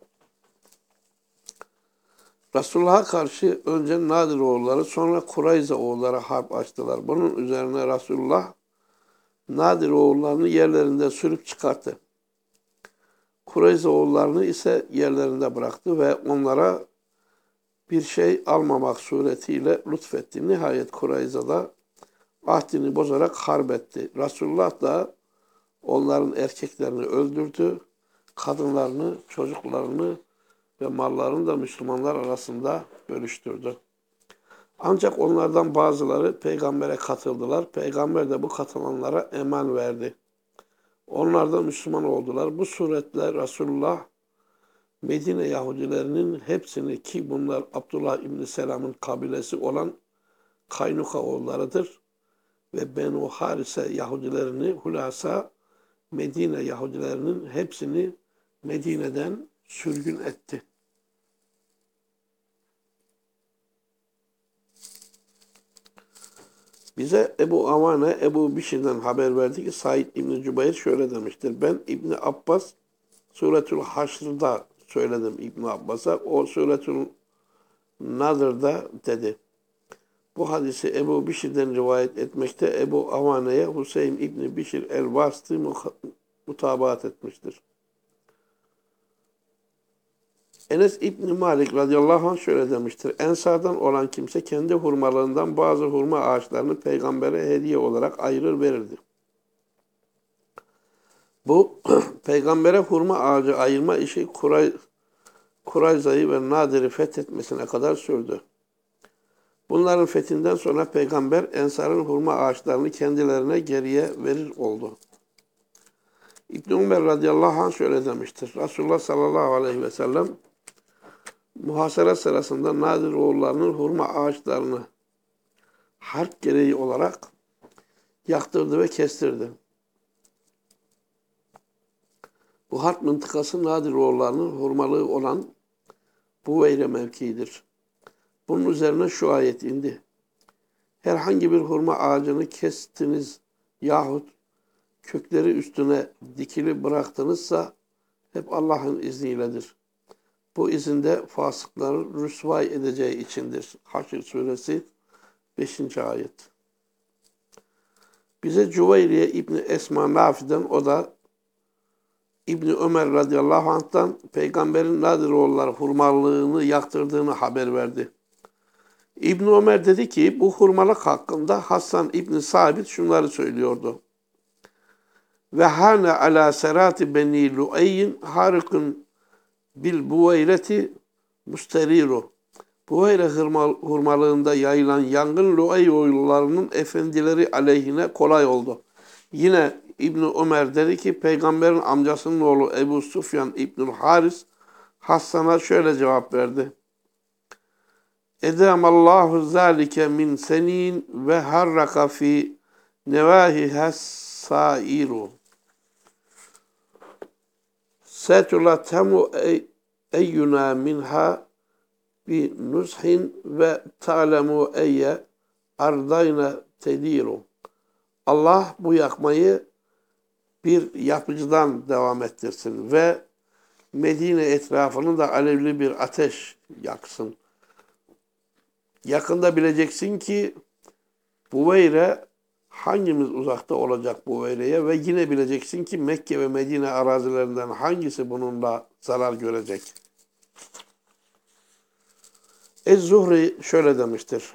Resulullah'a karşı önce Nadir oğulları sonra Kurayza oğulları harp açtılar. Bunun üzerine Resulullah Nadir oğullarını yerlerinde sürüp çıkarttı. Kurayza oğullarını ise yerlerinde bıraktı ve onlara bir şey almamak suretiyle lütfetti. Nihayet Kurayza'da ahdini bozarak harp etti. Resulullah da onların erkeklerini öldürdü, kadınlarını, çocuklarını ve mallarını da Müslümanlar arasında bölüştürdü. Ancak onlardan bazıları peygambere katıldılar. Peygamber de bu katılanlara eman verdi. Onlar da Müslüman oldular. Bu suretle Resulullah Medine Yahudilerinin hepsini, ki bunlar Abdullah İbni Selam'ın kabilesi olan Kaynuka oğullarıdır ve Benu Harise Yahudilerini, hulasa Medine Yahudilerinin hepsini Medine'den sürgün etti. Bize Ebu Avane, Ebu Bişir'den haber verdi ki Said İbni Cübeyr şöyle demiştir. Ben İbni Abbas Suretül Haşr'da söyledim İbni Abbas'a. O Suretül Nadır'da dedi. Bu hadisi Ebu Bişir'den rivayet etmekte Ebu Avane'ye Hüseyin İbni Bişir el-Vasıtı mutabaat etmiştir. Enes İbni Malik radıyallahu anh şöyle demiştir. Ensardan olan kimse kendi hurmalarından bazı hurma ağaçlarını peygambere hediye olarak ayırır verirdi. Bu peygambere hurma ağacı ayırma işi Kurayza'yı ve Nadir'i fethetmesine kadar sürdü. Bunların fethinden sonra peygamber Ensar'ın hurma ağaçlarını kendilerine geriye verir oldu. İbn Ömer radıyallahu anh şöyle demiştir. Resulullah sallallahu aleyhi ve sellem muhasara sırasında Nadir oğullarının hurma ağaçlarını harp gereği olarak yaktırdı ve kestirdi. Bu harp mıntıkası Nadir oğullarının hurmalığı olan Buveyre mevkiidir. Bunun üzerine şu ayet indi. Herhangi bir hurma ağacını kestiniz yahut kökleri üstüne dikili bıraktınızsa hep Allah'ın izniyledir. Bu izinde fasıkları rüsvay edeceği içindir. Haşr suresi 5. ayet. Bize Cüveyriye İbni Esma Nafi'den, o da İbni Ömer radıyallahu anh'tan peygamberin Nadiroğulları hurmalığını yaktırdığını haber verdi. İbni Ömer dedi ki bu hurmalık hakkında Hasan İbni Sabit şunları söylüyordu. Ve hane ala serati beni Lu'eyyin harikun bil buveyreti musteriru. Buveyre hurmalığında yayılan yangın Lu'ey oğullarının efendileri aleyhine kolay oldu. Yine İbni Ömer dedi ki peygamberin amcasının oğlu Ebu Sufyan İbnül Haris Hassan'a şöyle cevap verdi. Edamallahu zalike min senin ve harraka fi nevahihes sairu. Setulatemu eyyuna minha bi nushin ve ta'lemu eyye ardayna tediru. Allah bu yakmayı bir yapıcıdan devam ettirsin ve Medine etrafını da alevli bir ateş yaksın. Yakında bileceksin ki Buveyre hangimiz uzakta olacak Buveyre'ye ve yine bileceksin ki Mekke ve Medine arazilerinden hangisi bununla zarar görecek. Ez-Zuhri şöyle demiştir.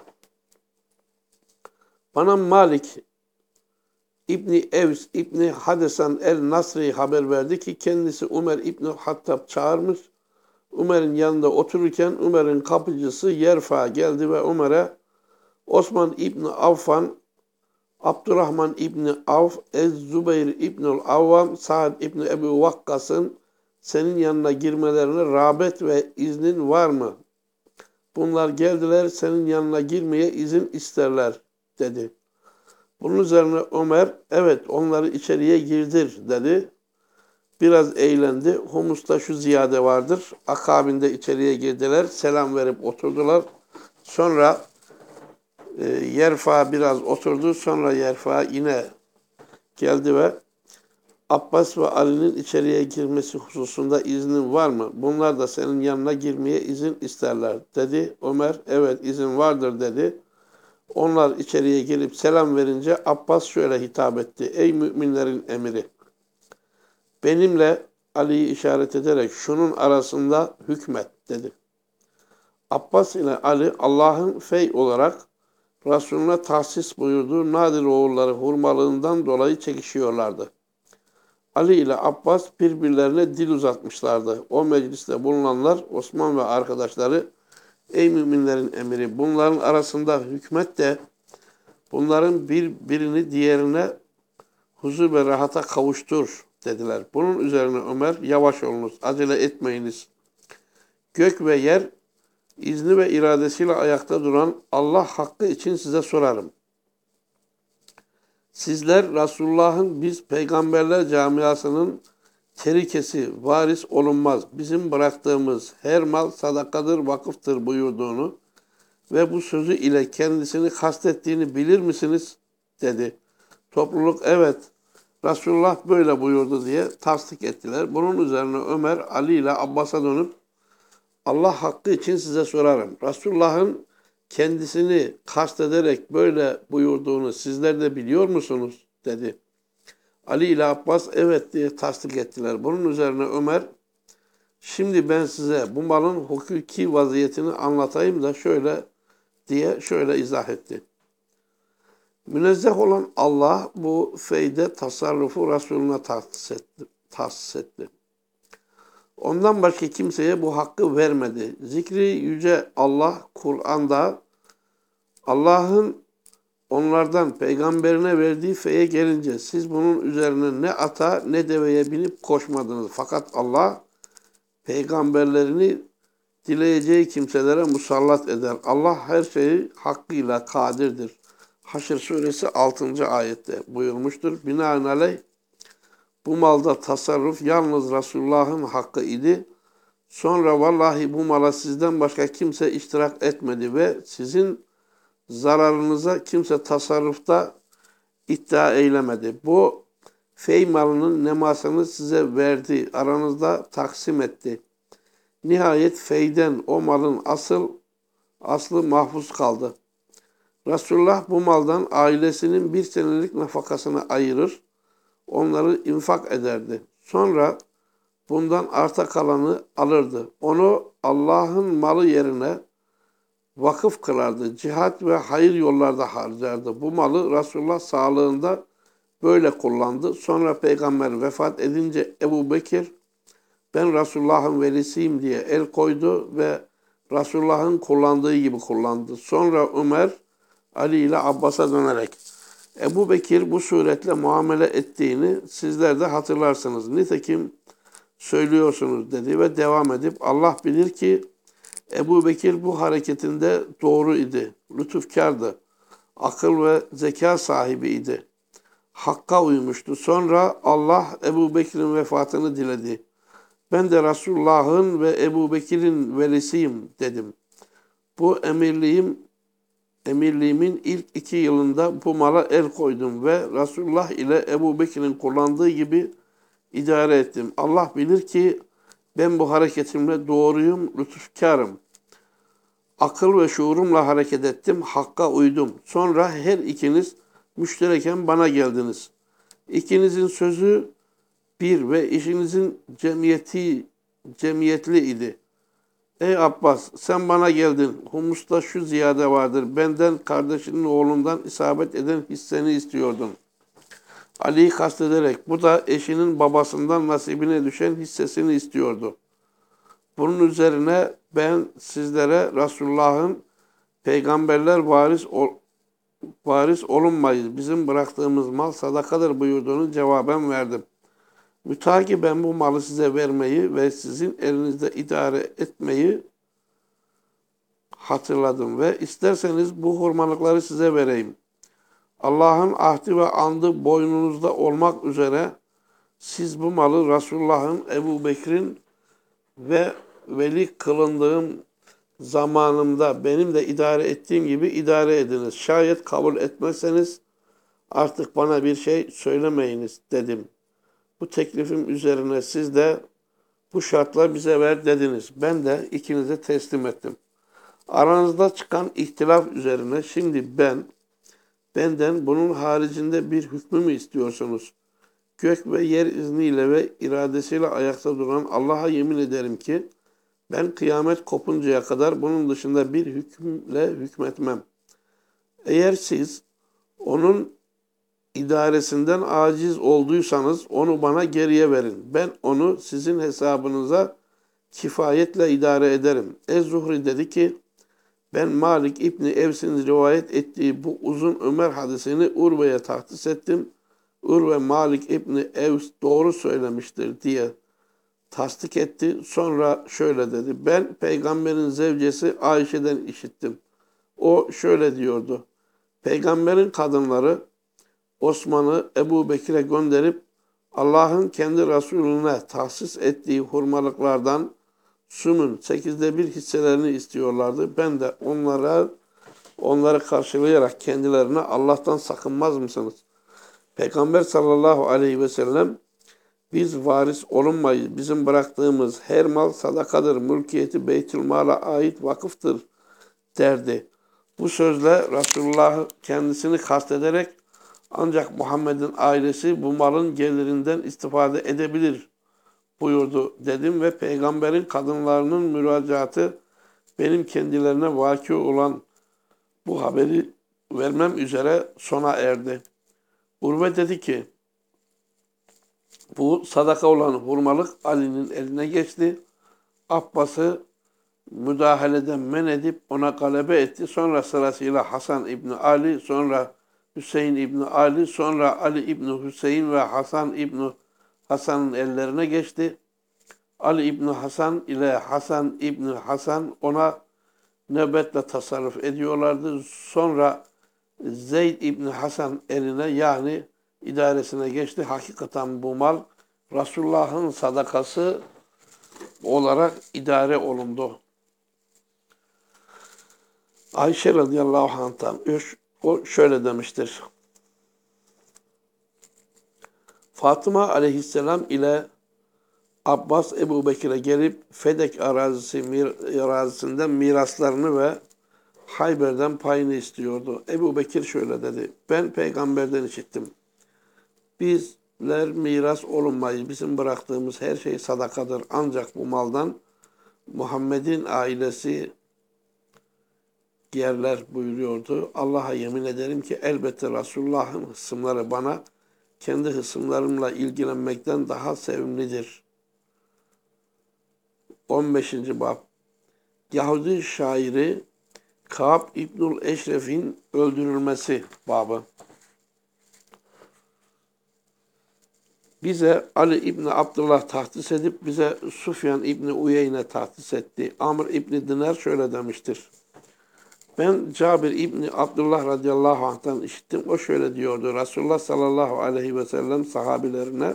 Bana Malik İbni Evs İbni Hadesan el-Nasri haber verdi ki kendisi Ömer İbni Hattab çağırmış. Ömer'in yanında otururken Ömer'in kapıcısı Yerfa geldi ve Ömer'e Osman İbni Affan, Abdurrahman İbni Avf, Ez-Zübeyir İbnül Avvam, Sa'd İbni Ebu Vakkas'ın senin yanına girmelerine rağbet ve iznin var mı? Bunlar geldiler senin yanına girmeye izin isterler dedi. Bunun üzerine Ömer evet onları içeriye girdir dedi. Biraz eğlendi. Humus'ta şu ziyade vardır. Akabinde içeriye girdiler. Selam verip oturdular. Sonra Yerfa biraz oturdu. Sonra Yerfa yine geldi ve Abbas ve Ali'nin içeriye girmesi hususunda iznin var mı? Bunlar da senin yanına girmeye izin isterler, dedi. Ömer, evet izin vardır, dedi. Onlar içeriye gelip selam verince Abbas şöyle hitap etti. Ey müminlerin emiri! Benimle Ali'yi işaret ederek şunun arasında hükmet, dedi. Abbas ile Ali Allah'ın fey olarak Resulüne tahsis buyurduğu nadir oğulları hurmalığından dolayı çekişiyorlardı. Ali ile Abbas birbirlerine dil uzatmışlardı. O mecliste bulunanlar Osman ve arkadaşları, ey müminlerin emiri, bunların arasında hükmet de bunların birini diğerine huzur ve rahata kavuştur, dediler. Bunun üzerine Ömer, yavaş olunuz, acele etmeyiniz. Gök ve yer izni ve iradesiyle ayakta duran Allah hakkı için size sorarım. Sizler Resulullah'ın biz peygamberler camiasının terikesi, varis olunmaz, bizim bıraktığımız her mal sadakadır, vakıftır buyurduğunu ve bu sözü ile kendisini kastettiğini bilir misiniz? Dedi. Topluluk evet, Resulullah böyle buyurdu diye tasdik ettiler. Bunun üzerine Ömer, Ali ile Abbas'a dönüp Allah hakkı için size sorarım. Resulullah'ın kendisini kastederek böyle buyurduğunu sizler de biliyor musunuz? Dedi. Ali ile Abbas evet diye tasdik ettiler. Bunun üzerine Ömer, şimdi ben size bu malın hukuki vaziyetini anlatayım da şöyle izah etti. Münezzeh olan Allah bu feyde tasarrufu Resulüne tahsis etti. Ondan başka kimseye bu hakkı vermedi. Zikri yüce Allah Kur'an'da Allah'ın onlardan peygamberine verdiği feye gelince siz bunun üzerine ne ata ne deveye binip koşmadınız. Fakat Allah peygamberlerini dileyeceği kimselere musallat eder. Allah her şeyi hakkıyla kadirdir. Haşr suresi 6. ayette buyurmuştur. Binaenaleyh bu malda tasarruf yalnız Resulullah'ın hakkı idi. Sonra vallahi bu mala sizden başka kimse iştirak etmedi ve sizin zararınıza kimse tasarrufta iddia eylemedi. Bu fey malının nemasını size verdi, aranızda taksim etti. Nihayet feyden o malın aslı mahfuz kaldı. Resulullah bu maldan ailesinin bir senelik nafakasını ayırır, onları infak ederdi. Sonra bundan arta kalanı alırdı. Onu Allah'ın malı yerine vakıf kılardı. Cihat ve hayır yollarda harcardı. Bu malı Resulullah sağlığında böyle kullandı. Sonra peygamber vefat edince Ebu Bekir, ben Resulullah'ın velisiyim diye el koydu ve Resulullah'ın kullandığı gibi kullandı. Sonra Ömer, Ali ile Abbas'a dönerek, Ebu Bekir bu suretle muamele ettiğini sizler de hatırlarsınız. Nitekim söylüyorsunuz, dedi ve devam edip Allah bilir ki Ebu Bekir bu hareketinde doğru idi, lütufkardı, akıl ve zeka sahibiydi, hakka uymuştu. Sonra Allah Ebu Bekir'in vefatını diledi. Ben de Resulullah'ın ve Ebu Bekir'in velisiyim, dedim. Bu emirliğimin ilk 2 yılında bu mala el koydum ve Resulullah ile Ebu Bekir'in kullandığı gibi idare ettim. Allah bilir ki ben bu hareketimle doğruyum, lütufkarım. Akıl ve şuurumla hareket ettim, hakka uydum. Sonra her ikiniz müştereken bana geldiniz. İkinizin sözü bir ve işinizin cemiyetli idi. Ey Abbas, sen bana geldin. Humusta şu ziyade vardır. Benden kardeşinin oğlundan isabet eden hisseni istiyordun. Ali'yi kastederek bu da eşinin babasından nasibine düşen hissesini istiyordu. Bunun üzerine ben sizlere Resulullah'ın peygamberler varis olunmayız. Bizim bıraktığımız mal sadakadır buyurduğunu cevaben verdim. Mütaki ben bu malı size vermeyi ve sizin elinizde idare etmeyi hatırladım ve isterseniz bu hurmalıkları size vereyim. Allah'ın ahdi ve andı boynunuzda olmak üzere siz bu malı Resulullah'ın, Ebu Bekir'in ve veli kılındığım zamanımda benim de idare ettiğim gibi idare ediniz. Şayet kabul etmezseniz artık bana bir şey söylemeyiniz dedim. Bu teklifim üzerine siz de bu şartla bize ver dediniz. Ben de ikinize teslim ettim. Aranızda çıkan ihtilaf üzerine şimdi benden bunun haricinde bir hükmü mü istiyorsunuz? Gök ve yer izniyle ve iradesiyle ayakta duran Allah'a yemin ederim ki ben kıyamet kopuncaya kadar bunun dışında bir hükümle hükmetmem. Eğer siz onun idaresinden aciz olduysanız onu bana geriye verin. Ben onu sizin hesabınıza kifayetle idare ederim. Ez-Zuhri dedi ki ben Malik İbni Evs'in rivayet ettiği bu uzun Ömer hadisini Urve'ye tahsis ettim. Urve Malik İbni Evs doğru söylemiştir diye tasdik etti. Sonra şöyle dedi. Ben peygamberin zevcesi Ayşe'den işittim. O şöyle diyordu. Peygamberin kadınları Osman'ı Ebu Bekir'e gönderip Allah'ın kendi Resulüne tahsis ettiği hurmalıklardan sümün 1/8 hisselerini istiyorlardı. Ben de onları karşılayarak kendilerine Allah'tan sakınmaz mısınız? Peygamber sallallahu aleyhi ve sellem biz varis olunmayız. Bizim bıraktığımız her mal sadakadır. Mülkiyeti Beytülmal'a ait vakıftır derdi. Bu sözle Resulullah kendisini kastederek ancak Muhammed'in ailesi bu malın gelirinden istifade edebilir buyurdu dedim ve peygamberin kadınlarının müracaatı benim kendilerine vaki olan bu haberi vermem üzere sona erdi. Urve dedi ki bu sadaka olan hurmalık Ali'nin eline geçti. Abbas'ı müdahaleden men edip ona galebe etti. Sonra sırasıyla Hasan İbni Ali, sonra Hüseyin İbni Ali, sonra Ali İbni Hüseyin ve Hasan İbni Hasan'ın ellerine geçti. Ali İbni Hasan ile Hasan İbni Hasan ona nöbetle tasarruf ediyorlardı. Sonra Zeyd İbni Hasan eline yani idaresine geçti. Hakikaten bu mal Resulullah'ın sadakası olarak idare olundu. Ayşe radıyallahu anh'tan o şöyle demiştir. Fatıma aleyhisselam ile Abbas Ebu Bekir'e gelip Fedek arazisinden miraslarını ve Hayber'den payını istiyordu. Ebu Bekir şöyle dedi. Ben peygamberden işittim. Bizler miras olunmayız. Bizim bıraktığımız her şey sadakadır. Ancak bu maldan Muhammed'in ailesi yerler buyuruyordu. Allah'a yemin ederim ki elbette Resulullah'ın hısımları bana kendi hısımlarımla ilgilenmekten daha sevimlidir. 15. Bab Yahudi şairi Kâb İbnül Eşref'in öldürülmesi babı. Bize Ali İbni Abdullah tahsis edip bize Sufyan İbni Uyeyne tahsis etti. Amr İbni Dinar şöyle demiştir. Ben Cabir İbni Abdullah radıyallahu anh'tan işittim. O şöyle diyordu. Resulullah sallallahu aleyhi ve sellem sahabilerine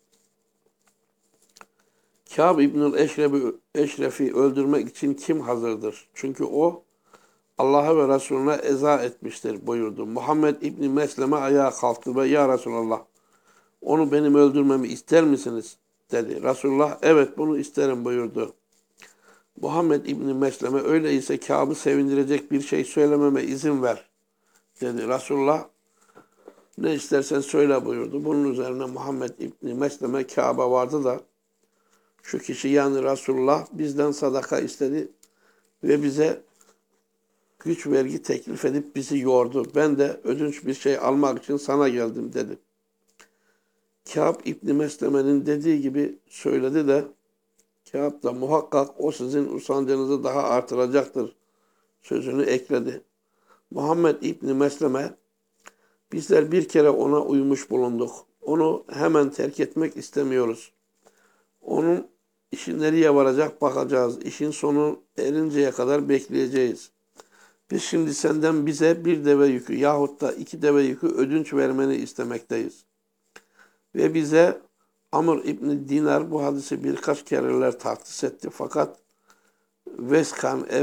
Kâb İbnül Eşref'i öldürmek için kim hazırdır? Çünkü o Allah'a ve Resulüne eza etmiştir buyurdu. Muhammed İbni Mesleme ayağa kalktı ve ya Resulallah onu benim öldürmemi ister misiniz? Dedi. Resulullah evet bunu isterim buyurdu. Muhammed İbni Mesleme öyleyse Kâb'ı sevindirecek bir şey söylememe izin ver dedi. Resulullah ne istersen söyle buyurdu. Bunun üzerine Muhammed İbni Mesleme Kâb'a vardı da şu kişi yani Resulullah bizden sadaka istedi ve bize güç vergi teklif edip bizi yordu. Ben de ödünç bir şey almak için sana geldim dedi. Kâb İbni Mesleme'nin dediği gibi söyledi de Kâb da muhakkak o sizin utancınızı daha artıracaktır sözünü ekledi. Muhammed İbni Mesleme bizler bir kere ona uymuş bulunduk. Onu hemen terk etmek istemiyoruz. Onun işi nereye varacak bakacağız. İşin sonu erinceye kadar bekleyeceğiz. Biz şimdi senden bize bir deve yükü yahut da 2 deve yükü ödünç vermeni istemekteyiz. Ve bize Amr İbni Dinar bu hadisi birkaç kereler tahsis etti. Fakat Veskan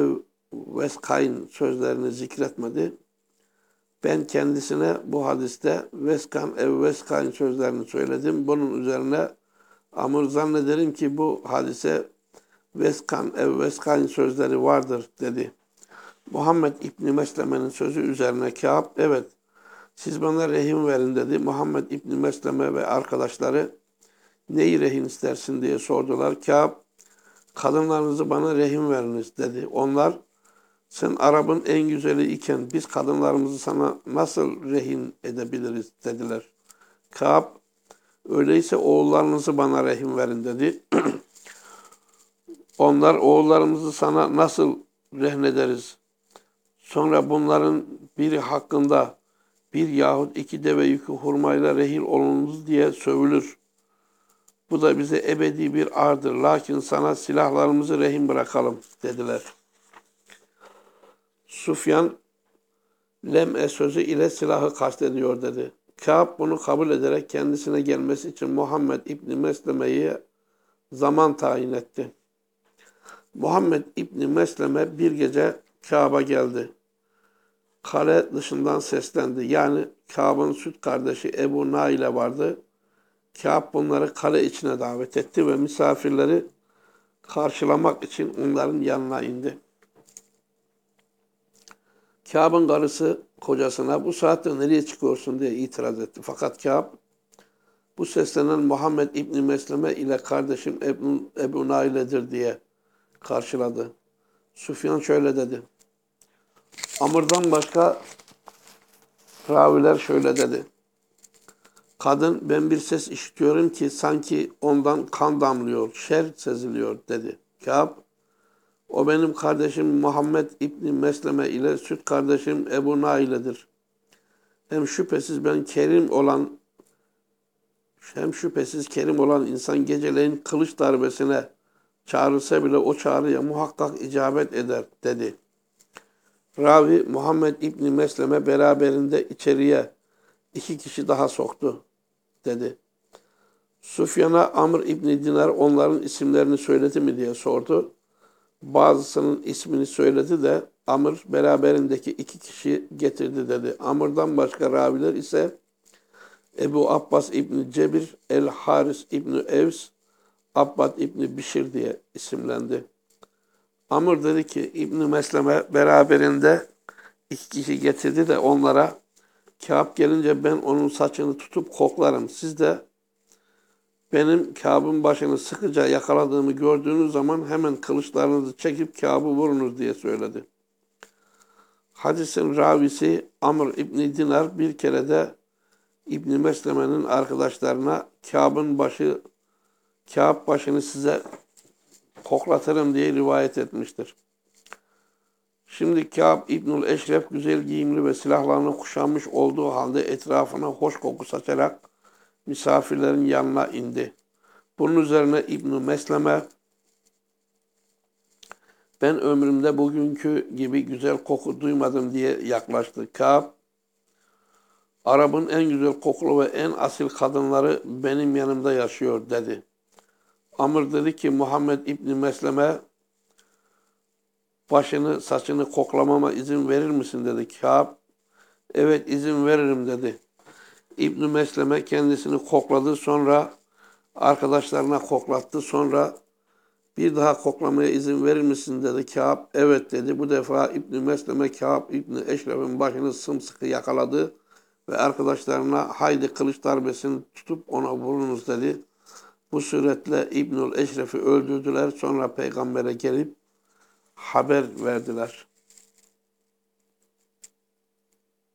Veskayn sözlerini zikretmedi. Ben kendisine bu hadiste Veskan ev Veskayn sözlerini söyledim. Bunun üzerine Amr zannederim ki bu hadise Veskan ev Veskayn sözleri vardır dedi. Muhammed İbni Mesleme'nin sözü üzerine Kâb, evet siz bana rehin verin dedi. Muhammed İbni Mesleme ve arkadaşları neyi rehin istersin diye sordular. Kâb, kadınlarınızı bana rehin veriniz dedi. Onlar, sen Arap'ın en güzeli iken biz kadınlarımızı sana nasıl rehin edebiliriz dediler. Kâb, öyleyse oğullarınızı bana rehin verin dedi. Onlar, oğullarımızı sana nasıl rehin ederiz? Sonra bunların biri hakkında bir yahut iki deve yükü hurmayla rehin olunuz diye sövülür. Bu da bize ebedi bir ardır. Lakin sana silahlarımızı rehin bırakalım dediler. Sufyan, lem'e sözü ile silahı kastediyor dedi. Kâb bunu kabul ederek kendisine gelmesi için Muhammed İbni Mesleme'ye zaman tayin etti. Muhammed İbni Mesleme bir gece Kâb'a geldi. Kale dışından seslendi. Yani Kâb'ın süt kardeşi Ebu Nail'e vardı. Kâb bunları kale içine davet etti ve misafirleri karşılamak için onların yanına indi. Kâb'ın karısı kocasına bu saatte nereye çıkıyorsun diye itiraz etti. Fakat Kâb bu seslenen Muhammed İbni Mesleme ile kardeşim Ebu Naile'dir diye karşıladı. Süfyan şöyle dedi. Amr'dan başka raviler şöyle dedi. Kadın ben bir ses işitiyorum ki sanki ondan kan damlıyor, şer seziliyor dedi. Kâb, o benim kardeşim Muhammed İbni Mesleme ile süt kardeşim Ebu Naile'dir. Hem şüphesiz kerim olan insan geceleyin kılıç darbesine çağrılsa bile o çağrıya muhakkak icabet eder dedi. Ravi Muhammed İbni Mesleme beraberinde içeriye 2 kişi daha soktu dedi. Sufyan'a Amr İbni Dinar onların isimlerini söyledi mi diye sordu. Bazısının ismini söyledi de Amr beraberindeki 2 kişi getirdi dedi. Amr'dan başka raviler ise Ebu Abbas İbni Cebir, El-Haris İbni Evs, Abbad İbni Bişir diye isimlendi. Amr dedi ki İbni Mesleme beraberinde 2 kişi getirdi de onlara Kâb gelince ben onun saçını tutup koklarım. Siz de benim Kâb'ın başını sıkıca yakaladığımı gördüğünüz zaman hemen kılıçlarınızı çekip Kâb'ı vurunuz diye söyledi. Hadisin ravisi Amr İbni Dinar bir kere de İbni Mesleme'nin arkadaşlarına Kâb başını size koklatırım diye rivayet etmiştir. Şimdi Kâb İbnül Eşref güzel giyimli ve silahlarını kuşanmış olduğu halde etrafına hoş koku saçarak misafirlerin yanına indi. Bunun üzerine İbn-i Mesleme, ben ömrümde bugünkü gibi güzel koku duymadım diye yaklaştı. Kâb, Arap'ın en güzel kokulu ve en asil kadınları benim yanımda yaşıyor dedi. Amr dedi ki Muhammed İbn-i Mesleme, başını saçını koklamama izin verir misin dedi. Kâb, evet izin veririm dedi. İbn-i Mesleme kendisini kokladı, sonra arkadaşlarına koklattı, sonra bir daha koklamaya izin verir misin dedi. Kâb, evet dedi. Bu defa İbn-i Mesleme Kâb İbn-i Eşref'in başını sımsıkı yakaladı ve arkadaşlarına haydi kılıç darbesini tutup ona vurunuz dedi. Bu suretle İbnül Eşref'i öldürdüler. Sonra peygambere gelip haber verdiler.